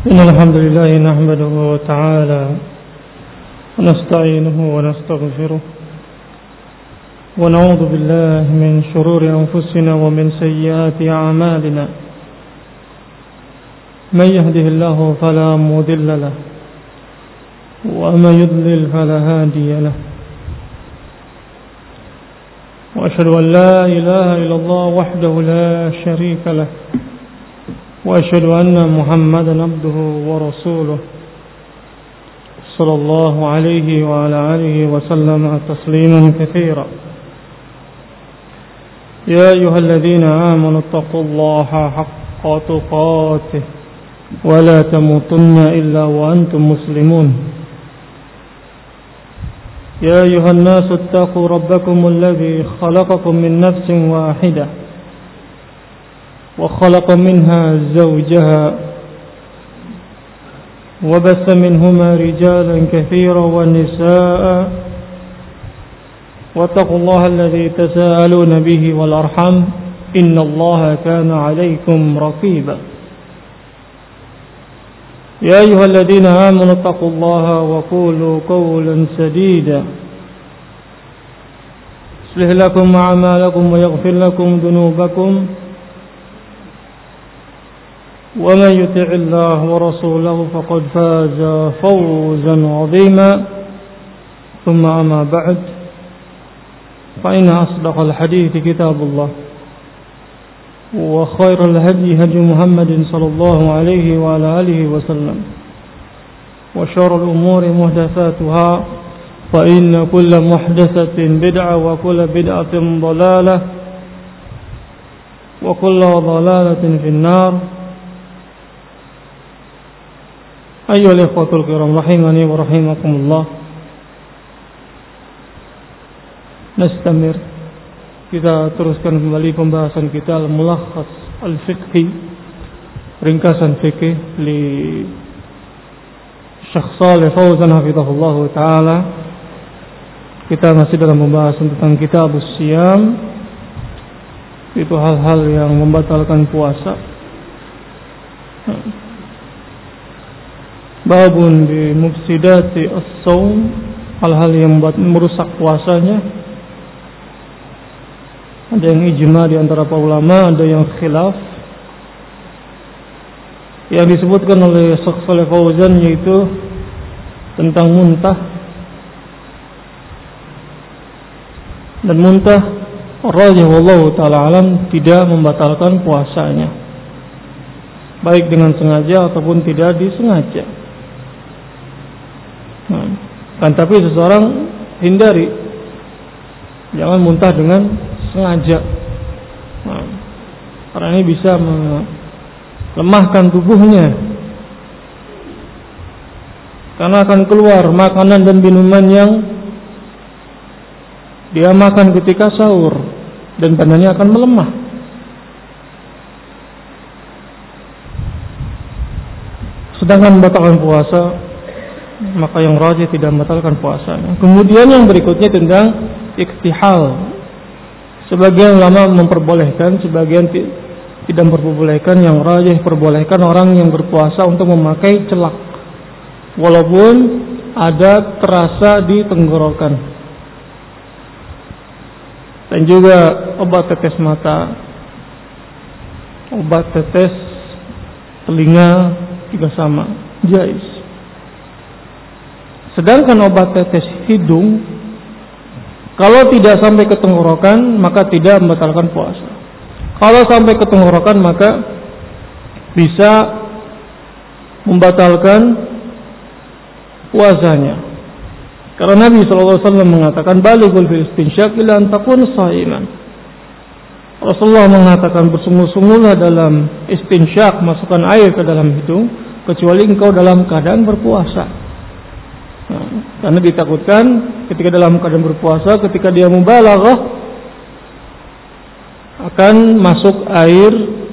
إن الحمد لله نحمده تعالى ونستعينه ونستغفره ونعوذ بالله من شرور أنفسنا ومن سيئات أعمالنا من يهده الله فلا مضل له ومن يضلل فلا هادي له وأشهد أن لا إله إلا الله وحده لا شريك له وأشهد أن محمدا عبده ورسوله صلى الله عليه وعلى آله وسلم تسليما كثيرا يا أيها الذين آمنوا اتقوا الله حق تقاته ولا تموتن إلا وأنتم مسلمون يا أيها الناس اتقوا ربكم الذي خلقكم من نفس واحدة وخلق منها زوجها وبث منهما رجالا كثيرا ونساء واتقوا الله الذي تساءلون به والأرحام إن الله كان عليكم رقيبا يا أيها الذين آمنوا اتقوا الله وقولوا قولا سديدا يصلح لكم أعمالكم ويغفر لكم ذنوبكم ومن يطع الله ورسوله فقد فاز فوزا عظيما ثم أما بعد فإن أصدق الحديث كتاب الله وخير الهدي هدي محمد صلى الله عليه وعلى آله وسلم وشر الأمور محدثاتها فإن كل محدثة بدعة وكل بدعة ضلالة وكل ضلالة في النار. Ayyuhal ikhwatul kiram rahimani wa rahimakumullah. Nastamir. Kita teruskan kembali pembahasan kita al-mulakhas al-fiqhi, ringkasan fikih li Syekh Shalih Fauzan hafizahullah taala. Kita masih dalam pembahasan tentang kitabus siyam. Itu hal-hal yang membatalkan puasa. Babun bi mufsidati as-shaum, hal-hal yang merusak puasanya. Ada yang ijma di antara para ulama, ada yang khilaf. Yang disebutkan oleh Syekh Shalih Fauzan yaitu tentang muntah. Dan muntah rajih wallahu taala alam tidak membatalkan puasanya, baik dengan sengaja ataupun tidak disengaja. Kan tapi seseorang hindari, jangan muntah dengan sengaja. Karena ini bisa melemahkan tubuhnya, karena akan keluar makanan dan minuman yang dia makan ketika sahur dan badannya akan melemah. Sedangkan membatalkan puasa, maka yang rajih tidak membatalkan puasanya. Kemudian yang berikutnya tentang iktihal. Sebagian ulama memperbolehkan, sebagian tidak memperbolehkan. Yang rajih perbolehkan orang yang berpuasa untuk memakai celak, walaupun ada terasa di tenggorokan. Dan juga obat tetes mata, obat tetes telinga juga sama, jais. Sedangkan obat tetes hidung, kalau tidak sampai ke tenggorokan maka tidak membatalkan puasa. Kalau sampai ke tenggorokan maka bisa membatalkan puasanya. Karena Nabi SAW mengatakan balighul fil istinsyaq illa an takuna sha'iman. Rasulullah mengatakan bersungguh-sungguhlah dalam istinsyaq, masukkan air ke dalam hidung, kecuali engkau dalam keadaan berpuasa. Karena ditakutkan ketika dalam keadaan berpuasa, ketika dia mubalaghah akan masuk air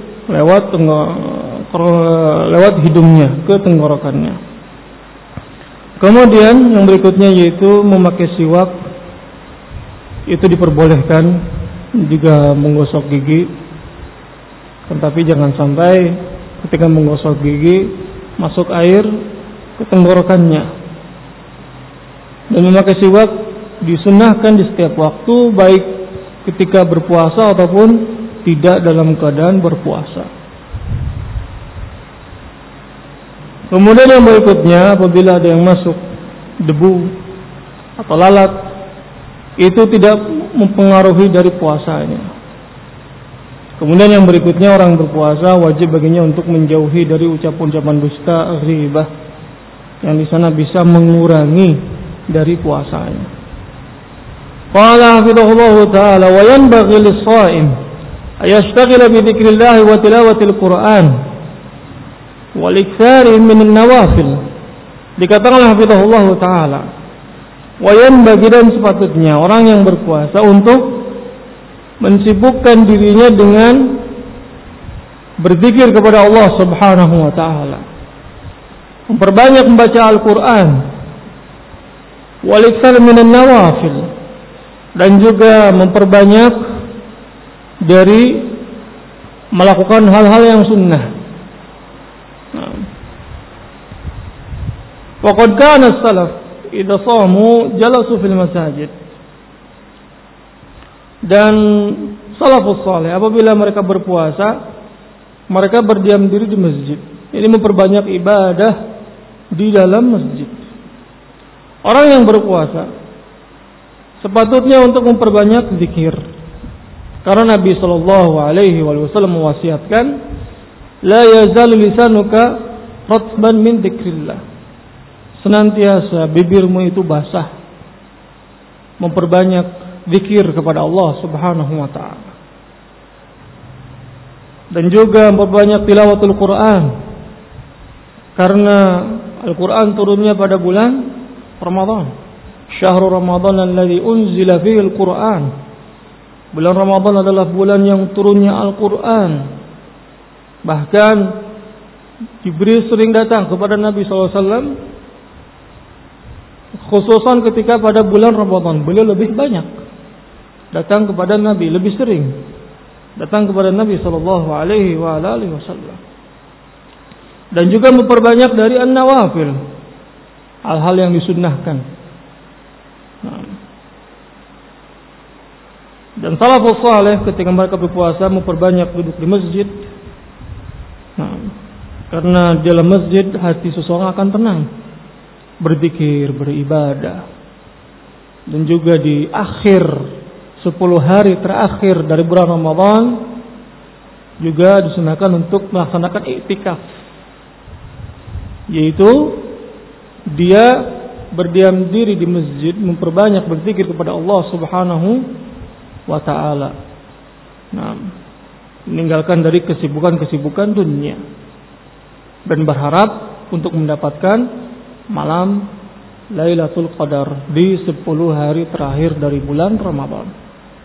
lewat hidungnya ke tenggorokannya. Kemudian yang berikutnya yaitu memakai siwak, itu diperbolehkan juga menggosok gigi. Tetapi jangan sampai ketika menggosok gigi masuk air ke tenggorokannya. Dan memakai siwak disunnahkan di setiap waktu, baik ketika berpuasa ataupun tidak dalam keadaan berpuasa. Kemudian yang berikutnya, apabila ada yang masuk debu atau lalat, itu tidak mempengaruhi dari puasanya. Kemudian yang berikutnya, orang berpuasa wajib baginya untuk menjauhi dari ucapan-ucapan dusta, ghibah, yang di sana bisa mengurangi dari puasanya. Qala hafidhahullahu ta'ala wa yanbaghi lis-sha'im ayashtaghala bi dzikrillah wa tilawatil Qur'an wal iktsari min an-nawafil. Dikatakan hafidhahullahu ta'ala, wa yanbaghi, dan sepatutnya orang yang berpuasa untuk mensibukkan dirinya dengan berzikir kepada Allah Subhanahu wa ta'ala, memperbanyak membaca Al-Quran, wal iktsar minan nawafil, dan juga memperbanyak dari melakukan hal-hal yang sunnah. Wa qad kana as-salaf idza shamu jalasu fil masajid. Dan salafus saleh apabila mereka berpuasa, mereka berdiam diri di masjid. Ini memperbanyak ibadah di dalam masjid. Orang yang berpuasa sepatutnya untuk memperbanyak zikir. Karena Nabi sallallahu alaihi wasallam mewasiatkan, la yazalu lisanuka ratban min dzikrillah. Senantiasa bibirmu itu basah memperbanyak zikir kepada Allah Subhanahu wa ta'ala. Dan juga memperbanyak tilawatul Quran, karena Al-Quran turunnya pada bulan Ramadan. Syahrul Ramadan alladzi unzila fihi Al-Quran. Bulan Ramadan adalah bulan yang turunnya Al-Quran. Bahkan Jibril sering datang kepada Nabi SAW, khususan ketika pada bulan Ramadan. Beliau lebih banyak datang kepada Nabi, lebih sering datang kepada Nabi sallallahu alaihi wasallam. Dan juga memperbanyak dari an-nawafil, hal-hal yang disunnahkan. Dan salafus saleh ketika mereka berpuasa memperbanyak duduk di masjid. Karena di dalam masjid hati seseorang akan tenang, berzikir, beribadah. Dan juga di akhir 10 hari terakhir dari bulan Ramadan juga disunahkan untuk melaksanakan iktikaf, yaitu dia berdiam diri di masjid, memperbanyak berzikir kepada Allah Subhanahu wa ta'ala. Meninggalkan dari kesibukan-kesibukan dunia dan berharap untuk mendapatkan malam Lailatul Qadar di 10 hari terakhir dari bulan Ramadan.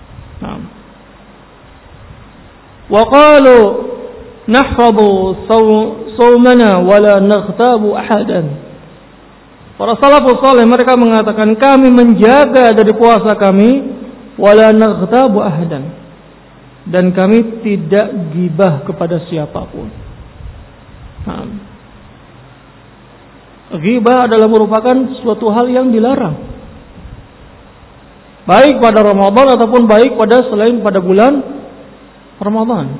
Wa qalu nahfadhu sawmana wa la naghtabu ahadan. Para salafus saleh mereka mengatakan, kami menjaga dari puasa kami, wa la naghtabu ahadan, dan kami tidak gibah kepada siapapun. Ghibah adalah merupakan suatu hal yang dilarang, baik pada Ramadan ataupun baik pada selain pada bulan Ramadan,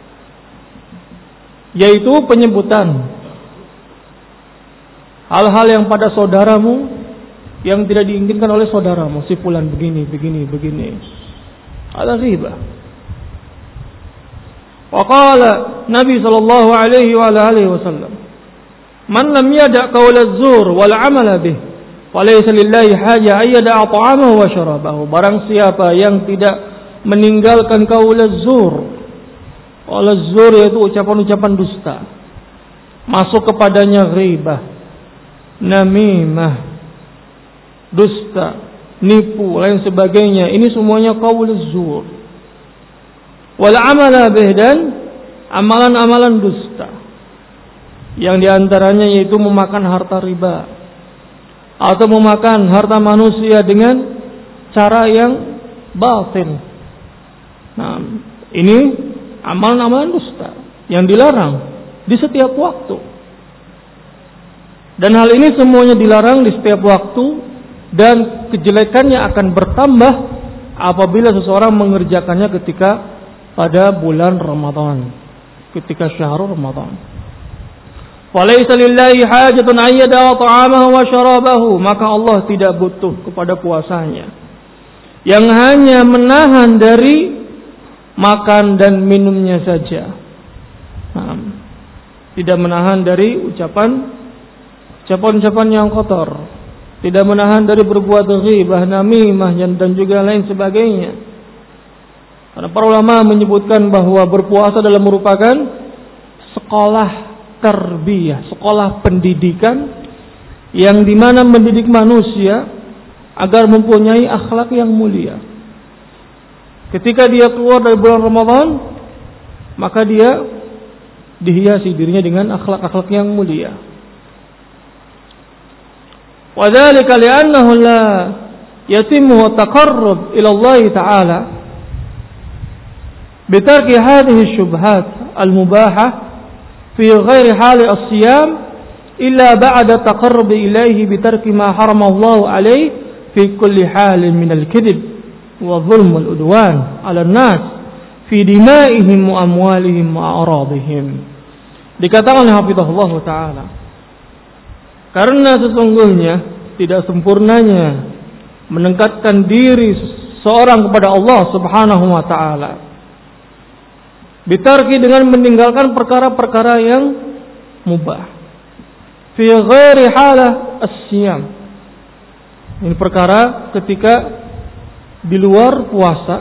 yaitu penyebutan hal-hal yang pada saudaramu yang tidak diinginkan oleh saudaramu, si fulan begini. Ada ghibah. Wa qala Nabi sallallahu alaihi wasallam, man lam yada' qaula az-zur wal 'amala bih falaysa lillahi haja ayyada ta'amahu wa syarabahu. Barang siapa yang tidak meninggalkan qaula az-zur, qaula az-zur yaitu ucapan-ucapan dusta, masuk kepadanya ghibah, namimah, dusta, nipu, lain sebagainya, ini semuanya qaula az-zur. Wal 'amala bih, dan amalan-amalan dusta, yang diantaranya yaitu memakan harta riba atau memakan harta manusia dengan cara yang batil. Ini amalan-amalan dusta yang dilarang di setiap waktu. Dan hal ini semuanya dilarang di setiap waktu, dan kejelekannya akan bertambah apabila seseorang mengerjakannya ketika pada bulan Ramadan, ketika syahrul Ramadan. Walaysa lillahi hajatun ayyada ta'amahu wa syarabahu, maka Allah tidak butuh kepada puasanya yang hanya menahan dari makan dan minumnya saja. Tidak menahan dari ucapan-ucapan yang kotor, tidak menahan dari berbuat ghibah, namimah dan juga lain sebagainya. Karena para ulama menyebutkan bahwa berpuasa adalah merupakan sekolah tarbiyah, sekolah pendidikan yang dimana mendidik manusia agar mempunyai akhlak yang mulia. Ketika dia keluar dari bulan Ramadan, maka dia dihiasi dirinya dengan akhlak-akhlak yang mulia. Wa dzalika li'annahu la yatimmu taqarrub ila Allah Ta'ala bi tarki hadhihi asy-syubhat al-mubahah fi ghairi hali as-siyam illa ba'da taqarrub ilayhi bi tarki ma harama Allah alayhi fi kulli halin min al-kadhib wa dhulm wal-udwan 'ala an-nas fi dima'ihim wa amwalihim wa a'radihim. Dikatakan oleh hafizahullah ta'ala, karena sesungguhnya tidak sempurnanya mendekatkan diri seorang kepada Allah subhanahu wa ta'ala bitarki dengan meninggalkan perkara-perkara yang mubah fi ghairi halah as-siyam. Ini perkara ketika di luar puasa,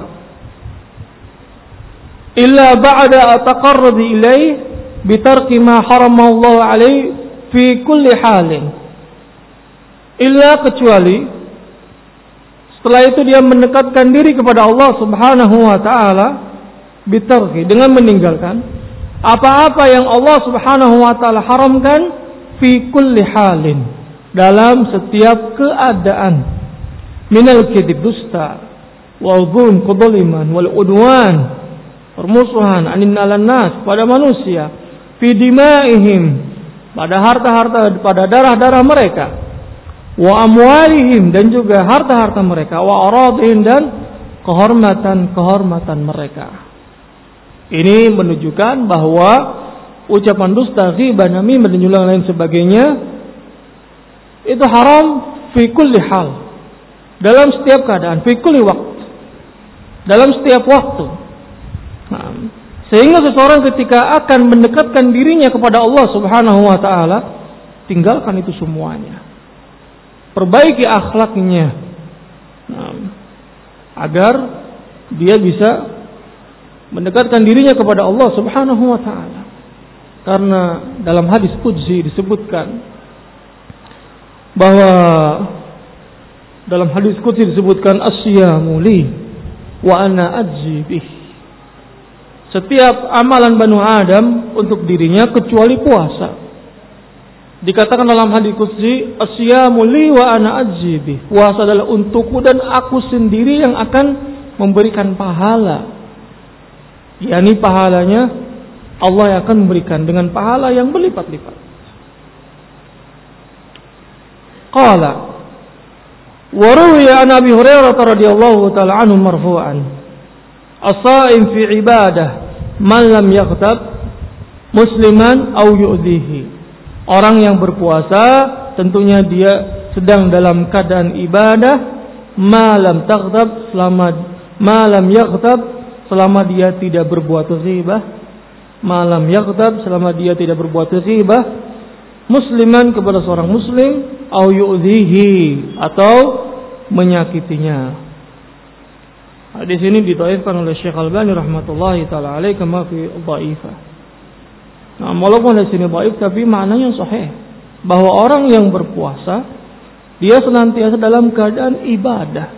illa ba'da taqarrub ilaih bitarki ma harama Allah alaihi fi kulli halin, illa kecuali setelah itu dia mendekatkan diri kepada Allah subhanahu wa ta'ala bitarki dengan meninggalkan apa-apa yang Allah subhanahu wa ta'ala haramkan fi kulli halin, dalam setiap keadaan, minal kidib, dusta, wal dhulm, kedzaliman, wal udwan, permusuhan, aninnalan nas, pada manusia, fi dimaihim, pada harta-harta, pada darah-darah mereka, wa amwalihim, dan juga harta-harta mereka, wa aradihim, dan kehormatan-kehormatan mereka. Ini menunjukkan bahwa ucapan dusta, ghibah, namimah dan juga lain sebagainya itu haram fi kulli hal, dalam setiap keadaan, fi kulli waktu, dalam setiap waktu. Sehingga seseorang ketika akan mendekatkan dirinya kepada Allah subhanahu wa ta'ala, tinggalkan itu semuanya, perbaiki akhlaknya, agar dia bisa mendekatkan dirinya kepada Allah subhanahu wa ta'ala. Karena dalam hadis qudsi disebutkan bahwa dalam hadis qudsi disebutkan as-siyamu li wa ana ajzi bih. Setiap amalan Banu Adam untuk dirinya kecuali puasa. Dikatakan dalam hadis qudsi, as-siyamu li wa ana ajzi bih. Puasa adalah untukku dan aku sendiri yang akan memberikan pahala. yakni pahalanya Allah yang akan memberikan dengan pahala yang berlipat-lipat. Qala wa ruwiya an Abi Hurairah radhiyallahu ta'ala anhu marfu'an as-sha'im fi ibadah man lam yaghtab musliman aw yu'dhihi. Orang yang berpuasa tentunya dia sedang dalam keadaan ibadah, malam taghtab, selama malam yaghtab, selama dia tidak berbuat ghibah, malam yaghtab, selama dia tidak berbuat ghibah, musliman kepada seorang muslim, au yu'dhihi, atau menyakitinya. Hadis ini didhaifkan oleh Syekh Albani rahmatullahi taala alaihi kama fi dhaifah. Nah, walaupun di sini dhaif tapi maknanya sahih, bahwa orang yang berpuasa dia senantiasa dalam keadaan ibadah.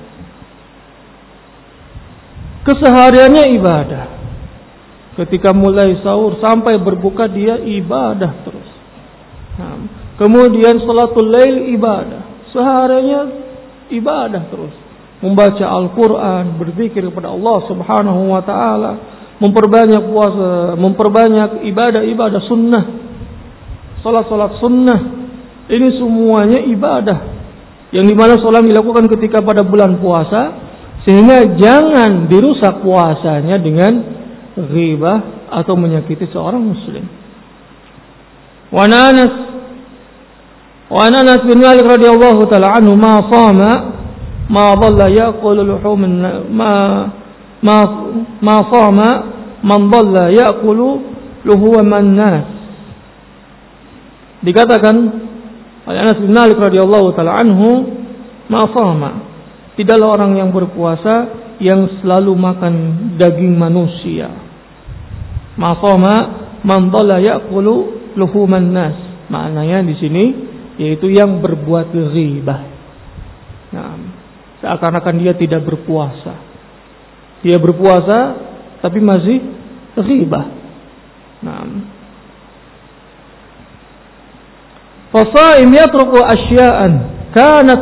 Kesehariannya ibadah. Ketika mulai sahur sampai berbuka dia ibadah terus. Nah, kemudian salatul lail ibadah. Sehariannya ibadah terus. Membaca Al-Quran, berzikir kepada Allah subhanahu wa ta'ala, memperbanyak puasa, memperbanyak ibadah-ibadah sunnah, salat-salat sunnah, Ini semuanya ibadah yang dimana sholat dilakukan ketika pada bulan puasa, sehingga jangan dirusak puasanya dengan ghibah atau menyakiti seorang muslim. Wa Anas bin Malik radhiyallahu taala anhu ma shama ma dhalla yaqulu luhum ma shama man dhalla yaqulu luhuman nas. Dikatakan oleh Anas bin Malik radhiyallahu taala anhu, ma shama, tidaklah orang yang berpuasa yang selalu makan daging manusia. Ma shama man dhalla yaqulu luhuman nas. Maknanya di sini yaitu yang berbuat ghibah. Nah, seakan-akan dia tidak berpuasa. Dia berpuasa tapi masih ghibah. Nah, fasaim yatruku asya'an kanat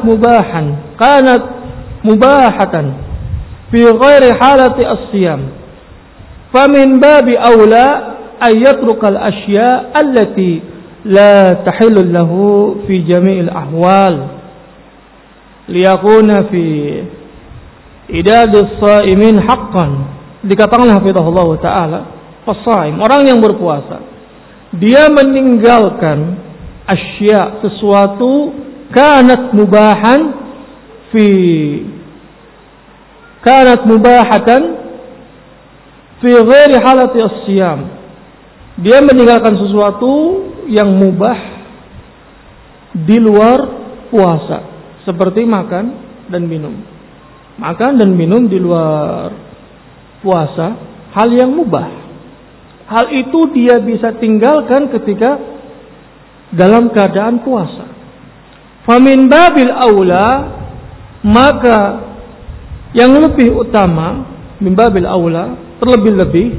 mubahatan fi ghairi halati as-siyam. Famin babi aula ay yatruka al-asya' allati la tahillu lahu fi jami'il ahwal liyakuna fi idadis shaimin haqqan. Dikatakan hafizahullah taala, fasaim, orang yang berpuasa, dia meninggalkan asya, sesuatu kanat mubahatan fi ghairi halati as-siyam. Dia meninggalkan sesuatu yang mubah di luar puasa, seperti makan dan minum. Makan dan minum di luar puasa hal yang mubah. Hal itu dia bisa tinggalkan ketika dalam keadaan puasa. Famin babil aula, maka yang lebih utama, min babil aula, terlebih-lebih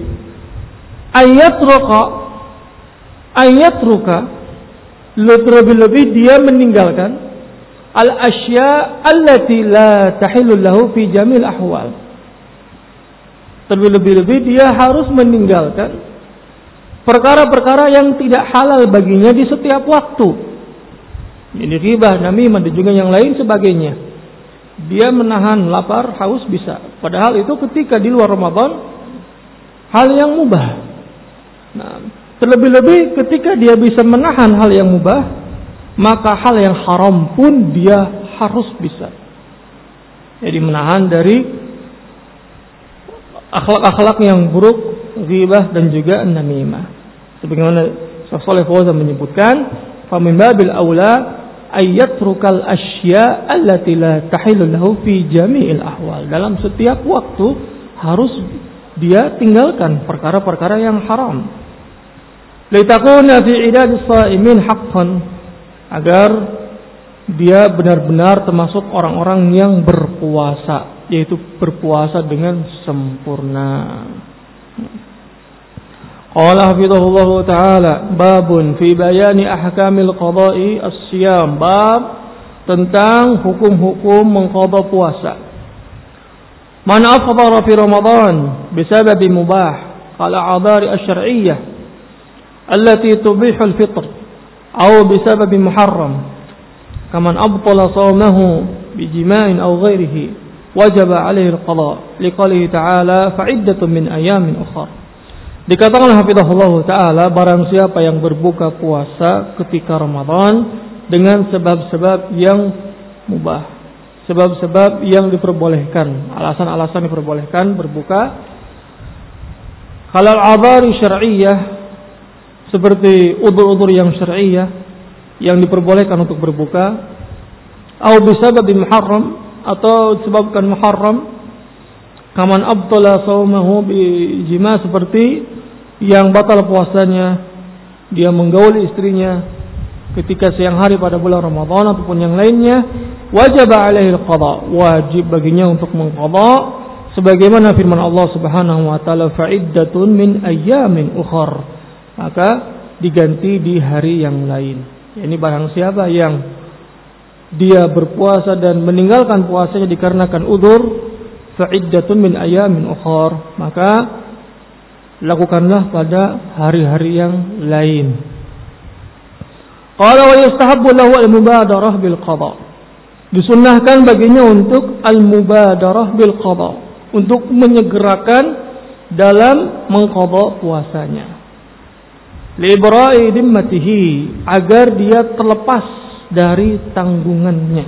ayatruka, lebih-lebih dia meninggalkan al-asya allati la tahillu lahu fi jamil ahwal. Terlebih-lebih dia harus meninggalkan perkara-perkara yang tidak halal baginya di setiap waktu. Ini ghibah, namimah dan juga yang lain sebagainya. Dia menahan lapar, haus bisa. Padahal itu ketika di luar Ramadan hal yang mubah. Nah, terlebih-lebih ketika dia bisa menahan hal yang mubah, maka hal yang haram pun dia harus bisa. Jadi menahan dari akhlak-akhlak yang buruk, ghibah dan juga namimah. Sebagaimana Syekh Shalih Fauzan menyebutkan, fa min babil aula ayatrukal asya allati la tahillu lahu fi jami'il ahwal. Dalam setiap waktu harus dia tinggalkan perkara-perkara yang haram. Litakuna fi idadis shaimin haqqan, agar dia benar-benar termasuk orang-orang yang berpuasa, yaitu berpuasa dengan sempurna. Qala hafizahullah ta'ala, babun fi bayani ahkamil qada'i as-siyam, bab tentang hukum-hukum mengqadha puasa. Man afdhara fi Ramadan bisababi mubah qala adari asy-syar'iyyah allati tubihu al-fitr aw bisababi muharram kaman abtala shawmahu bijima'in aw ghairihi wajaba 'alaihi al-qada' liqalihi ta'ala fa'iddatun min ayamin ukhra. Dikatakan hafizahullah ta'ala, barang siapa yang berbuka puasa ketika Ramadan dengan sebab-sebab yang mubah, sebab-sebab yang diperbolehkan, alasan-alasan diperbolehkan berbuka, halal adari syar'iyyah, seperti udzur-udzur yang syar'iyyah yang diperbolehkan untuk berbuka, atau bisababi muharram, atau disebabkan muharram, kaman abtala shaumahu bijima, seperti yang batal puasanya dia menggauli istrinya ketika siang hari pada bulan Ramadan ataupun yang lainnya, wajib alaihi al-qada, wajib baginya untuk mengqada, sebagaimana firman Allah Subhanahu wa taala, fa'iddatun min ayyamin ukhar, maka diganti di hari yang lain. Ini barang siapa yang dia berpuasa dan meninggalkan puasanya dikarenakan udzur, fa'iddatun min ayyamin ukhar, maka lakukanlah pada hari-hari yang lain. Qala wa yustahabbu lahu al-mubadarah bil qada. Disunnahkan baginya untuk al-mubadarah bil qada, untuk menyegerakan dalam mengqada puasanya. Li ibra'i dimmatihi, agar dia terlepas dari tanggungannya.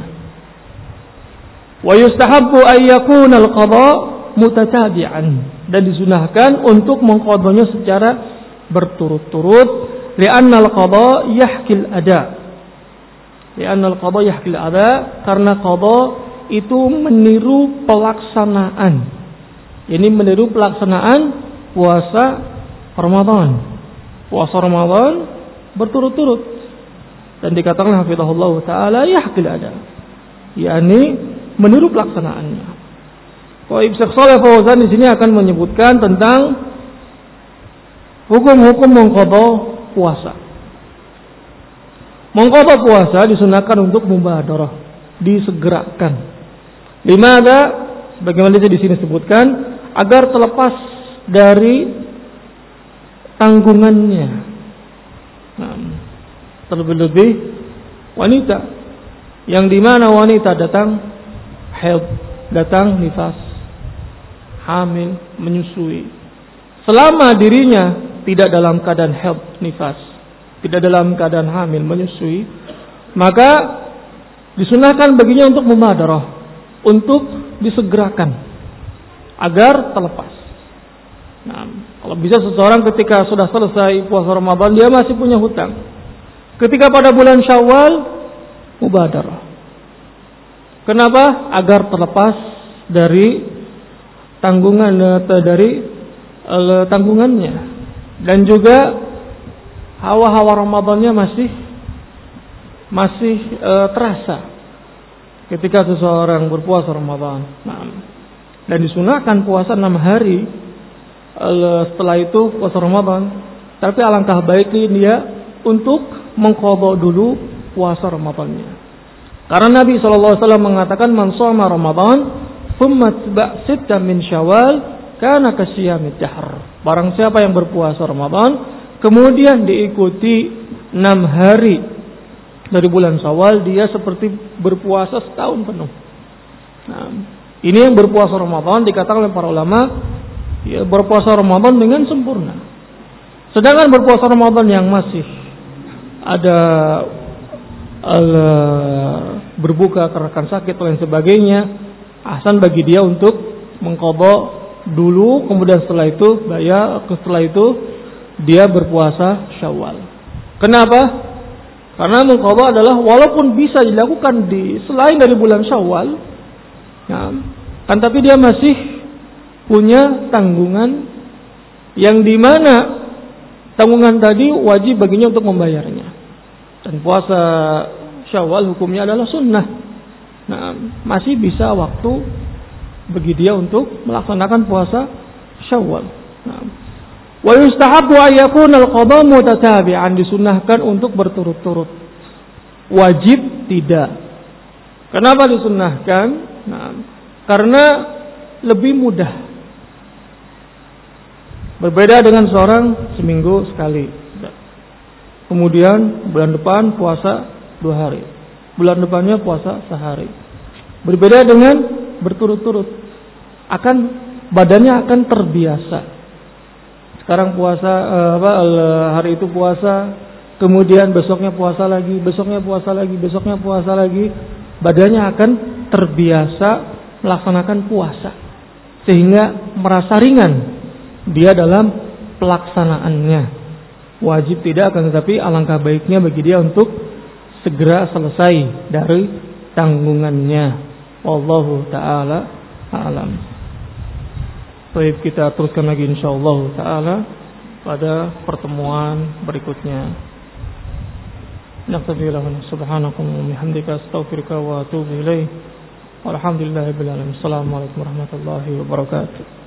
Wa yustahabbu an yakuna al-qada mutatabi'an, dan disunahkan untuk mengqadanya secara berturut-turut, li'anna al-qada yahkil ada. Li'anna al-qada yahkil ada, karena qada itu meniru pelaksanaan. Ini meniru pelaksanaan puasa Ramadan. Puasa Ramadan berturut-turut, dan dikatakan hafizahullah taala yahkil ada, yakni meniru pelaksanaannya. Syekh Shalih Fauzan di sini akan menyebutkan tentang hukum-hukum mengqadha puasa. Mengqadha puasa disunahkan untuk mubadarah, disegerakan. Limada, bagaimana di sini disebutkan, agar terlepas dari tanggungannya. Nah, terlebih-lebih wanita, yang dimana wanita datang haid, datang nifas, hamil, menyusui. Selama dirinya tidak dalam keadaan haid, nifas, tidak dalam keadaan hamil, menyusui, maka disunahkan baginya untuk mubadarah, untuk disegerakan agar terlepas. Nah, kalau bisa seseorang ketika sudah selesai puasa Ramadan, dia masih punya hutang, ketika pada bulan Syawal mubadarah. Kenapa? Agar terlepas dari tanggungannya, dan juga hawa-hawa Ramadannya masih terasa ketika seseorang berpuasa Ramadan. Nah, dan disunahkan puasa 6 hari setelah itu puasa Ramadan. Tapi alangkah baiknya dia untuk mengqadha dulu puasa Ramadannya. Karena Nabi SAW mengatakan, man shoma Ramadan thumma atba' sitta min Syawal kana kasiyamid dahr. Barang siapa yang berpuasa Ramadan kemudian diikuti 6 hari dari bulan Syawal, dia seperti berpuasa setahun penuh. Nah, ini yang berpuasa Ramadan dikatakan oleh para ulama, ya, berpuasa Ramadan dengan sempurna. Sedangkan berpuasa Ramadan yang masih ada berbuka karena sakit dan sebagainya, ahsan bagi dia untuk mengqadha dulu, kemudian setelah itu dia berpuasa Syawal. Kenapa? Karena mengqadha adalah walaupun bisa dilakukan selain dari bulan Syawal, ya, kan, tapi dia masih punya tanggungan yang dimana tanggungan tadi wajib baginya untuk membayarnya. Dan puasa Syawal hukumnya adalah sunnah. Nah, masih bisa waktu bagi dia untuk melaksanakan puasa Syawal. Nah, wa yustahabbu an yakuna al-qada mutatabi'an, disunnahkan untuk berturut-turut. Wajib tidak. Kenapa disunnahkan? Nah, karena lebih mudah. Berbeda dengan seorang seminggu sekali. Kemudian bulan depan puasa 2 hari, bulan depannya puasa sehari. Berbeda dengan berturut-turut, badannya akan terbiasa. Sekarang puasa, hari itu puasa, kemudian besoknya puasa lagi, besoknya puasa lagi, besoknya puasa lagi. Badannya akan terbiasa melaksanakan puasa, sehingga merasa ringan dia dalam pelaksanaannya. Wajib tidak, akan tetapi alangkah baiknya bagi dia untuk segera selesai dari tanggungannya. Wallahu ta'ala a'lam. Baik, kita teruskan lagi insyaallah ta'ala pada pertemuan berikutnya. Naqtabilahu subhanakum wa bihamdika astaghfiruka wa atubu ilaik. Walhamdulillahirabbil alamin. Assalamualaikum warahmatullahi wabarakatuh.